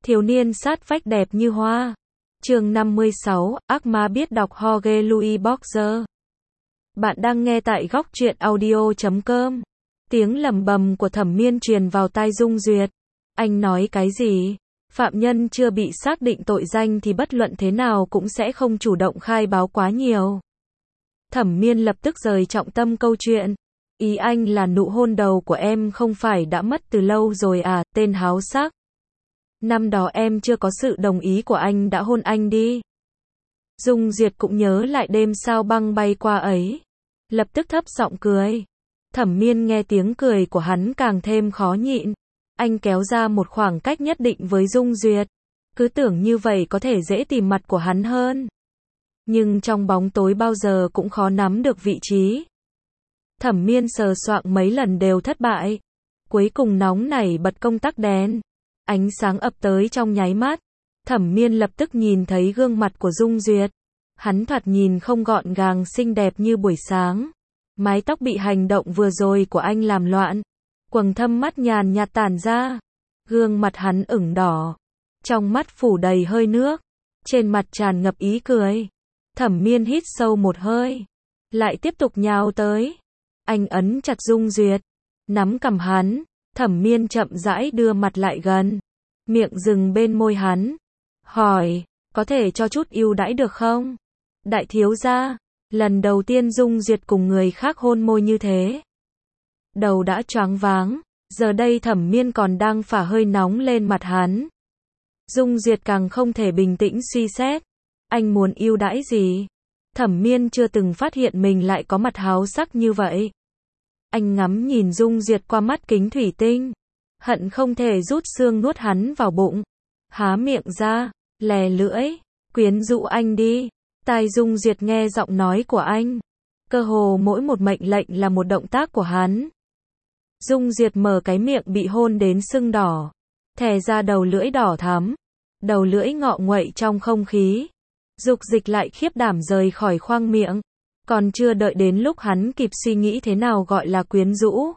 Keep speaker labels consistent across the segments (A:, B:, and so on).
A: Thiếu niên sát vách đẹp như hoa. Chương 56, ác ma biết đọc Jorge Luis Borges. Bạn đang nghe tại góc truyện audio.com. Tiếng lẩm bẩm của Thẩm Miên truyền vào tai Dung Duyệt. Anh nói cái gì? Phạm nhân chưa bị xác định tội danh thì bất luận thế nào cũng sẽ không chủ động khai báo quá nhiều. Thẩm Miên lập tức rời trọng tâm câu chuyện. Ý anh là nụ hôn đầu của em không phải đã mất từ lâu rồi à, tên háo sắc. Năm đó em chưa có sự đồng ý của anh đã hôn anh đi. Dung Duyệt cũng nhớ lại đêm sao băng bay qua ấy. Lập tức thấp giọng cười. Thẩm Miên nghe tiếng cười của hắn càng thêm khó nhịn. Anh kéo ra một khoảng cách nhất định với Dung Duyệt. Cứ tưởng như vậy có thể dễ tìm mặt của hắn hơn. Nhưng trong bóng tối bao giờ cũng khó nắm được vị trí. Thẩm Miên sờ soạng mấy lần đều thất bại. Cuối cùng nóng nảy bật công tắc đèn. Ánh sáng ập tới trong nháy mắt. Thẩm Miên lập tức nhìn thấy gương mặt của Dung Duyệt. Hắn thoạt nhìn không gọn gàng xinh đẹp như buổi sáng. Mái tóc bị hành động vừa rồi của anh làm loạn. Quầng thâm mắt nhàn nhạt tản ra. Gương mặt hắn ửng đỏ. Trong mắt phủ đầy hơi nước. Trên mặt tràn ngập ý cười. Thẩm Miên hít sâu một hơi. Lại tiếp tục nhào tới. Anh ấn chặt Dung Duyệt. Nắm cằm hắn. Thẩm Miên chậm rãi đưa mặt lại gần. Miệng dừng bên môi hắn. Hỏi, có thể cho chút ưu đãi được không? Đại thiếu gia, lần đầu tiên Dung Duyệt cùng người khác hôn môi như thế. Đầu đã choáng váng, giờ đây Thẩm Miên còn đang phả hơi nóng lên mặt hắn. Dung Duyệt càng không thể bình tĩnh suy xét. Anh muốn ưu đãi gì? Thẩm Miên chưa từng phát hiện mình lại có mặt háo sắc như vậy. Anh ngắm nhìn Dung Duyệt qua mắt kính thủy tinh. Hận không thể rút xương nuốt hắn vào bụng. Há miệng ra, lè lưỡi, quyến rũ anh đi. Tai Dung Duyệt nghe giọng nói của anh. Cơ hồ mỗi một mệnh lệnh là một động tác của hắn. Dung Duyệt mở cái miệng bị hôn đến sưng đỏ. Thè ra đầu lưỡi đỏ thắm. Đầu lưỡi ngọ nguậy trong không khí. Dục dịch lại khiếp đảm rời khỏi khoang miệng. Còn chưa đợi đến lúc hắn kịp suy nghĩ thế nào gọi là quyến rũ.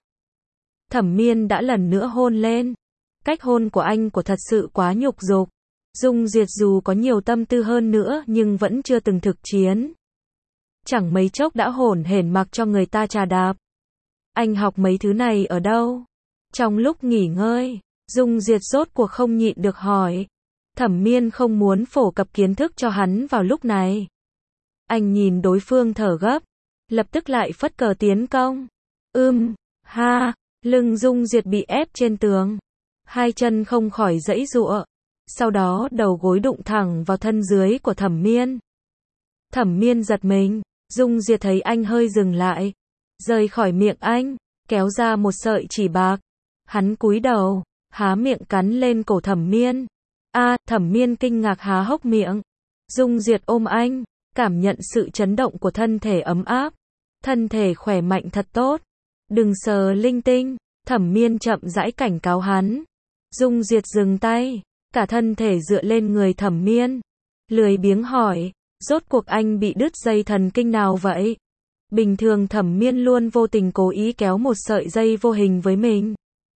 A: Thẩm Miên đã lần nữa hôn lên. Cách hôn của anh thật sự quá nhục dục. Dung Duyệt dù có nhiều tâm tư hơn nữa nhưng vẫn chưa từng thực chiến. Chẳng mấy chốc đã hổn hển mặc cho người ta trà đạp. Anh học mấy thứ này ở đâu? Trong lúc nghỉ ngơi, Dung Duyệt rốt cuộc không nhịn được hỏi. Thẩm Miên không muốn phổ cập kiến thức cho hắn vào lúc này. Anh nhìn đối phương thở gấp, lập tức lại phất cờ tiến công. Ha, lưng Dung Duyệt bị ép trên tường. Hai chân không khỏi giãy giụa. Sau đó đầu gối đụng thẳng vào thân dưới của Thẩm Miên. Thẩm Miên giật mình, Dung Duyệt thấy anh hơi dừng lại. Rời khỏi miệng anh, kéo ra một sợi chỉ bạc. Hắn cúi đầu, há miệng cắn lên cổ Thẩm Miên. Thẩm Miên kinh ngạc há hốc miệng. Dung Duyệt ôm anh, cảm nhận sự chấn động của thân thể ấm áp. Thân thể khỏe mạnh thật tốt. Đừng sờ linh tinh, Thẩm Miên chậm rãi cảnh cáo hắn. Dung Duyệt dừng tay, cả thân thể dựa lên người Thẩm Miên. Lười biếng hỏi, rốt cuộc anh bị đứt dây thần kinh nào vậy? Bình thường Thẩm Miên luôn vô tình cố ý kéo một sợi dây vô hình với mình.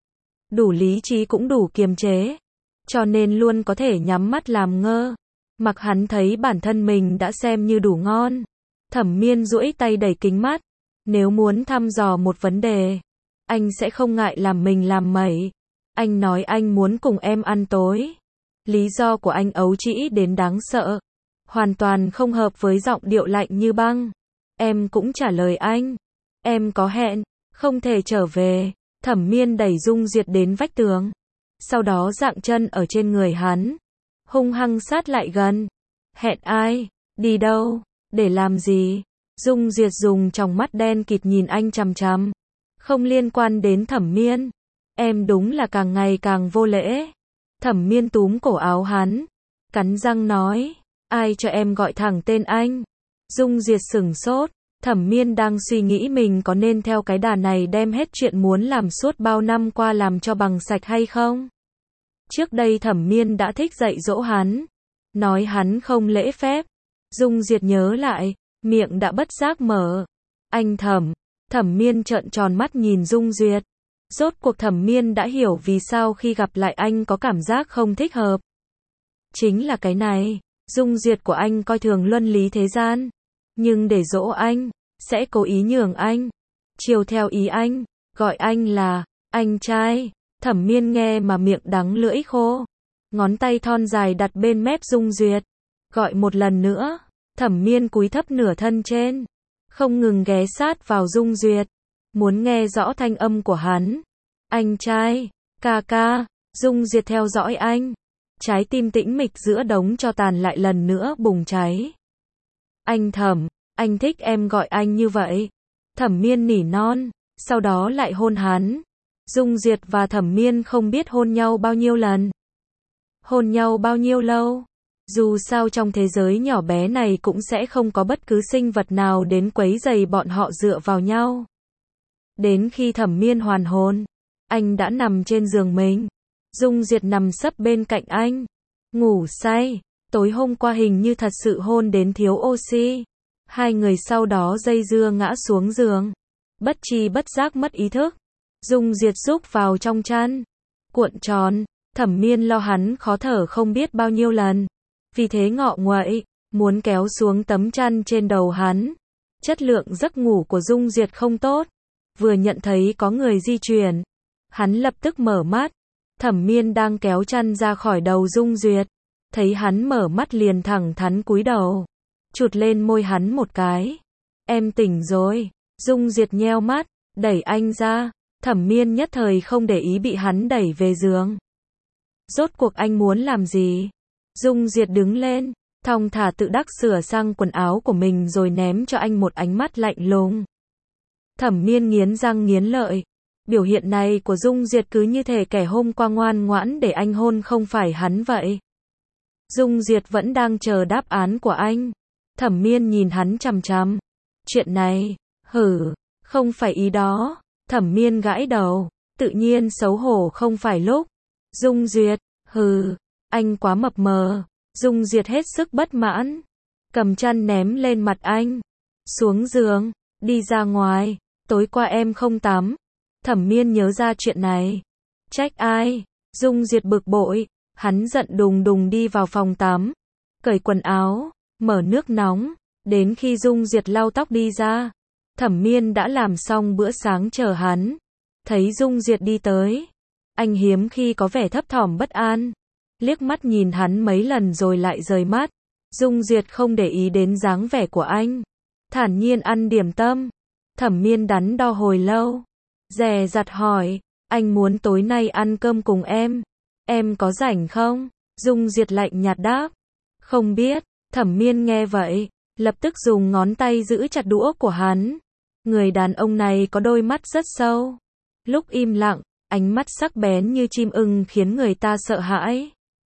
A: Đủ lý trí cũng đủ kiềm chế. Cho nên luôn có thể nhắm mắt làm ngơ. Mặc hắn thấy bản thân mình đã xem như đủ ngon. Thẩm Miên duỗi tay đẩy kính mắt. Nếu muốn thăm dò một vấn đề, anh sẽ không ngại làm mình làm mẩy. Anh nói anh muốn cùng em ăn tối. Lý do của anh ấu trĩ đến đáng sợ. Hoàn toàn không hợp với giọng điệu lạnh như băng. Em cũng trả lời anh. Em có hẹn, không thể trở về. Thẩm Miên đẩy Dung Duyệt đến vách tường. Sau đó dạng chân ở trên người hắn. Hung hăng sát lại gần. Hẹn ai? Đi đâu? Để làm gì? Dung Duyệt dùng tròng mắt đen kịt nhìn anh chằm chằm. Không liên quan đến Thẩm Miên. Em đúng là càng ngày càng vô lễ. Thẩm Miên túm cổ áo hắn. Cắn răng nói. Ai cho em gọi thẳng tên anh? Dung Duyệt sửng sốt. Thẩm Miên đang suy nghĩ mình có nên theo cái đà này đem hết chuyện muốn làm suốt bao năm qua làm cho bằng sạch hay không? Trước đây Thẩm Miên đã thích dạy dỗ hắn. Nói hắn không lễ phép. Dung Duyệt nhớ lại. Miệng đã bất giác mở. Anh Thẩm Miên trợn tròn mắt nhìn Dung Duyệt. Rốt cuộc Thẩm Miên đã hiểu vì sao khi gặp lại anh có cảm giác không thích hợp. chính là cái này. Dung Duyệt của anh coi thường luân lý thế gian, nhưng để dỗ anh, sẽ cố ý nhường anh, chiều theo ý anh, gọi anh là anh trai. Thẩm Miên nghe mà miệng đắng lưỡi khô, ngón tay thon dài đặt bên mép Dung Duyệt, gọi một lần nữa. Thẩm Miên cúi thấp nửa thân trên, không ngừng ghé sát vào Dung Duyệt, muốn nghe rõ thanh âm của hắn. Anh trai, ca ca. Dung Duyệt theo dõi anh, trái tim tĩnh mịch giữa đống tro tàn lại lần nữa bùng cháy. Anh Thẩm, anh thích em gọi anh như vậy. Thẩm Miên nỉ non, sau đó lại hôn hắn. Dung Duyệt và Thẩm Miên không biết hôn nhau bao nhiêu lần, hôn nhau bao nhiêu lâu. Dù sao trong thế giới nhỏ bé này cũng sẽ không có bất cứ sinh vật nào đến quấy rầy bọn họ dựa vào nhau. Đến khi Thẩm Miên hoàn hồn, anh đã nằm trên giường mình. Dung Duyệt nằm sấp bên cạnh anh, ngủ say. Tối hôm qua hình như thật sự hôn đến thiếu oxy. Hai người sau đó dây dưa ngã xuống giường, bất tri bất giác mất ý thức. Dung Duyệt rúc vào trong chăn, cuộn tròn. Thẩm Miên lo hắn khó thở không biết bao nhiêu lần, vì thế ngọ nguậy, muốn kéo xuống tấm chăn trên đầu hắn. Chất lượng giấc ngủ của Dung Duyệt không tốt. Vừa nhận thấy có người di chuyển, hắn lập tức mở mắt. Thẩm Miên đang kéo chăn ra khỏi đầu Dung Duyệt, thấy hắn mở mắt liền thẳng thắn cúi đầu, chụt lên môi hắn một cái. Em tỉnh rồi. Dung Duyệt nheo mắt, đẩy anh ra. Thẩm Miên nhất thời không để ý bị hắn đẩy về giường. Rốt cuộc anh muốn làm gì? Dung Duyệt đứng lên, thong thả tự đắc sửa sang quần áo của mình rồi ném cho anh một ánh mắt lạnh lùng. Thẩm Miên nghiến răng nghiến lợi. Biểu hiện này của Dung Duyệt cứ như thể kẻ hôm qua ngoan ngoãn để anh hôn không phải hắn vậy. Dung Duyệt vẫn đang chờ đáp án của anh. Thẩm Miên nhìn hắn chằm chằm. Chuyện này, không phải ý đó. Thẩm Miên gãi đầu, tự nhiên xấu hổ không phải lúc. Dung Duyệt, anh quá mập mờ. Dung Duyệt hết sức bất mãn, cầm chăn ném lên mặt anh. Xuống giường, đi ra ngoài, tối qua em không tắm. Thẩm Miên nhớ ra chuyện này. Trách ai? Dung Duyệt bực bội, hắn giận đùng đùng đi vào phòng tắm, cởi quần áo, mở nước nóng, đến khi Dung Duyệt lau tóc đi ra, Thẩm Miên đã làm xong bữa sáng chờ hắn. Thấy Dung Duyệt đi tới, anh hiếm khi có vẻ thấp thỏm bất an, liếc mắt nhìn hắn mấy lần rồi lại rời mắt. Dung Duyệt không để ý đến dáng vẻ của anh, thản nhiên ăn điểm tâm. Thẩm Miên đắn đo hồi lâu, dè dặt hỏi, anh muốn tối nay ăn cơm cùng em có rảnh không? Dung Duyệt lạnh nhạt đáp, không biết. Thẩm Miên nghe vậy, lập tức dùng ngón tay giữ chặt đũa của hắn. Người đàn ông này có đôi mắt rất sâu, lúc im lặng, ánh mắt sắc bén như chim ưng khiến người ta sợ hãi.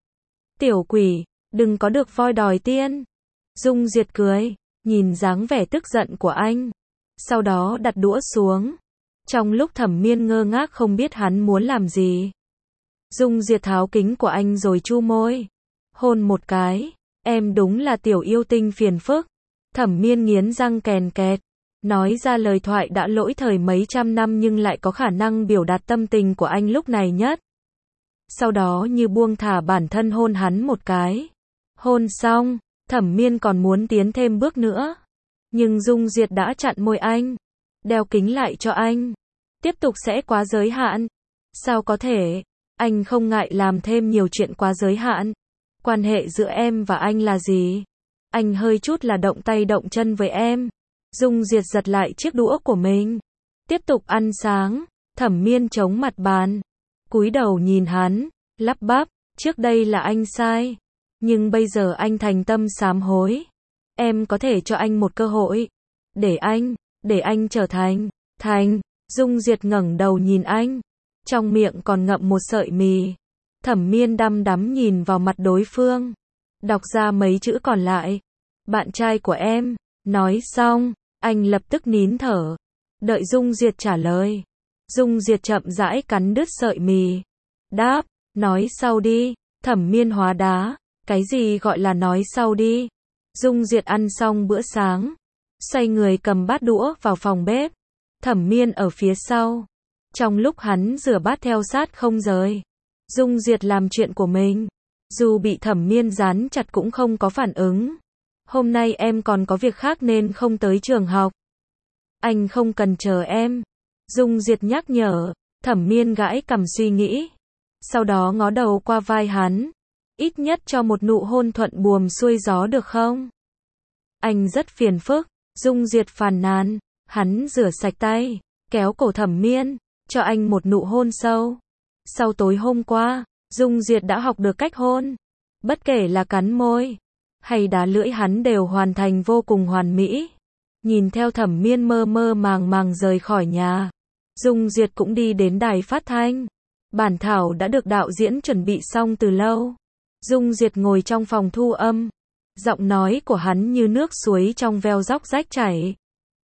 A: Tiểu quỷ, đừng có được voi đòi tiên. Dung Duyệt cười, nhìn dáng vẻ tức giận của anh, sau đó đặt đũa xuống. Trong lúc Thẩm Miên ngơ ngác không biết hắn muốn làm gì, Dung Duyệt tháo kính của anh rồi chu môi, hôn một cái. Em đúng là tiểu yêu tinh phiền phức. Thẩm Miên nghiến răng kèn kẹt, nói ra lời thoại đã lỗi thời mấy trăm năm nhưng lại có khả năng biểu đạt tâm tình của anh lúc này nhất. Sau đó như buông thả bản thân hôn hắn một cái. Hôn xong, Thẩm Miên còn muốn tiến thêm bước nữa, nhưng Dung Duyệt đã chặn môi anh, đeo kính lại cho anh. Tiếp tục sẽ quá giới hạn. Sao có thể? Anh không ngại làm thêm nhiều chuyện quá giới hạn. Quan hệ giữa em và anh là gì? Anh hơi chút là động tay động chân với em. Dung Duyệt giật lại chiếc đũa của mình, tiếp tục ăn sáng. Thẩm Miên chống mặt bàn, cúi đầu nhìn hắn, lắp bắp, trước đây là anh sai, nhưng bây giờ anh thành tâm sám hối. Em có thể cho anh một cơ hội, để anh trở thành. Dung Duyệt ngẩng đầu nhìn anh, trong miệng còn ngậm một sợi mì. Thẩm Miên đăm đắm nhìn vào mặt đối phương, đọc ra mấy chữ còn lại. Bạn trai của em. Nói xong, anh lập tức nín thở, đợi Dung Duyệt trả lời. Dung Duyệt chậm rãi cắn đứt sợi mì, đáp, nói sau đi. Thẩm Miên hóa đá, cái gì gọi là nói sau đi? Dung Duyệt ăn xong bữa sáng, xoay người cầm bát đũa vào phòng bếp. Thẩm Miên ở phía sau, trong lúc hắn rửa bát theo sát không rời. Dung Duyệt làm chuyện của mình, Dù bị Thẩm Miên dán chặt cũng không có phản ứng. Hôm nay em còn có việc khác nên không tới trường học. Anh không cần chờ em. Dung Duyệt nhắc nhở. Thẩm Miên gãi cằm suy nghĩ. Sau đó ngó đầu qua vai hắn. Ít nhất cho một nụ hôn thuận buồm xuôi gió được không? Anh rất phiền phức. Dung Duyệt phàn nàn. Hắn rửa sạch tay, kéo cổ Thẩm Miên, cho anh một nụ hôn sâu. Sau tối hôm qua, Dung Duyệt đã học được cách hôn. Bất kể là cắn môi, hay đá lưỡi hắn đều hoàn thành vô cùng hoàn mỹ. Nhìn theo Thẩm Miên mơ mơ màng màng rời khỏi nhà, Dung Duyệt cũng đi đến đài phát thanh. Bản thảo đã được đạo diễn chuẩn bị xong từ lâu. Dung Duyệt ngồi trong phòng thu âm. Giọng nói của hắn như nước suối trong veo róc rách chảy.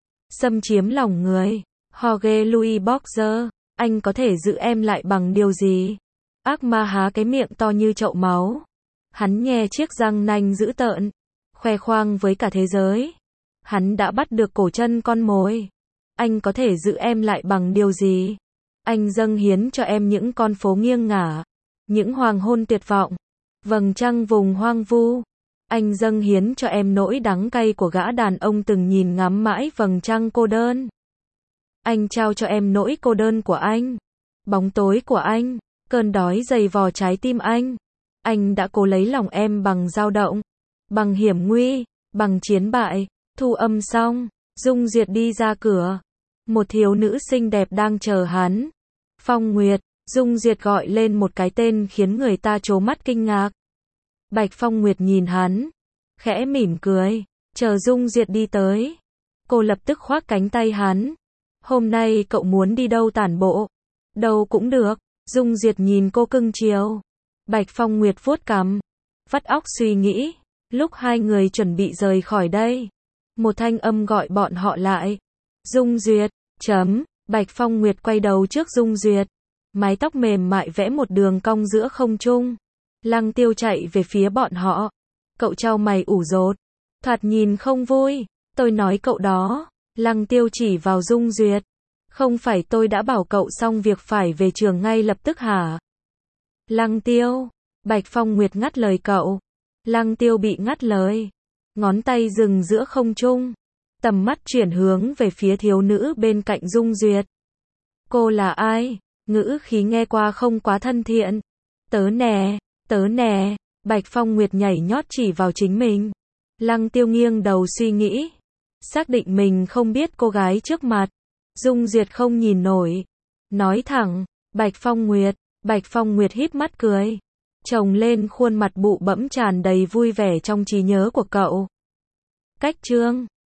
A: Xâm chiếm lòng người. Jorge Luis Borges, anh có thể giữ em lại bằng điều gì? Ác ma há cái miệng to như chậu máu. Hắn nhe chiếc răng nanh dữ tợn, khoe khoang với cả thế giới. Hắn đã bắt được cổ chân con mồi. Anh có thể giữ em lại bằng điều gì? Anh dâng hiến cho em những con phố nghiêng ngả, những hoàng hôn tuyệt vọng, vầng trăng vùng hoang vu. Anh dâng hiến cho em nỗi đắng cay của gã đàn ông từng nhìn ngắm mãi vầng trăng cô đơn. Anh trao cho em nỗi cô đơn của anh, bóng tối của anh, cơn đói dày vò trái tim anh. Anh đã cố lấy lòng em bằng dao động, bằng hiểm nguy, bằng chiến bại. Thu âm xong, Dung Duyệt đi ra cửa. Một thiếu nữ xinh đẹp đang chờ hắn. Phong Nguyệt. Dung Duyệt gọi lên một cái tên khiến người ta trố mắt kinh ngạc. Bạch Phong Nguyệt nhìn hắn, khẽ mỉm cười, chờ Dung Duyệt đi tới. Cô lập tức khoác cánh tay hắn. Hôm nay cậu muốn đi đâu tản bộ? Đâu cũng được. Dung Duyệt nhìn cô cưng chiều. Bạch Phong Nguyệt vuốt cằm, vắt óc suy nghĩ. Lúc hai người chuẩn bị rời khỏi đây, một thanh âm gọi bọn họ lại. Dung Duyệt, Bạch Phong Nguyệt quay đầu trước Dung Duyệt. Mái tóc mềm mại vẽ một đường cong giữa không trung. Lăng Tiêu chạy về phía bọn họ. Cậu chau mày ủ rột. Thoạt nhìn không vui. Tôi nói cậu đó. Lăng Tiêu chỉ vào Dung Duyệt. Không phải tôi đã bảo cậu xong việc phải về trường ngay lập tức hả? Lăng Tiêu. Bạch Phong Nguyệt ngắt lời cậu. Lăng Tiêu bị ngắt lời. Ngón tay dừng giữa không trung. Tầm mắt chuyển hướng về phía thiếu nữ bên cạnh Dung Duyệt. Cô là ai? Ngữ khí nghe qua không quá thân thiện. Tớ nè. Bạch Phong Nguyệt nhảy nhót chỉ vào chính mình. Lăng Tiêu nghiêng đầu suy nghĩ. Xác định mình không biết cô gái trước mặt. Dung Duyệt không nhìn nổi. Nói thẳng, Bạch Phong Nguyệt híp mắt cười. Chồng lên khuôn mặt bụ bẫm tràn đầy vui vẻ trong trí nhớ của cậu. Cách chương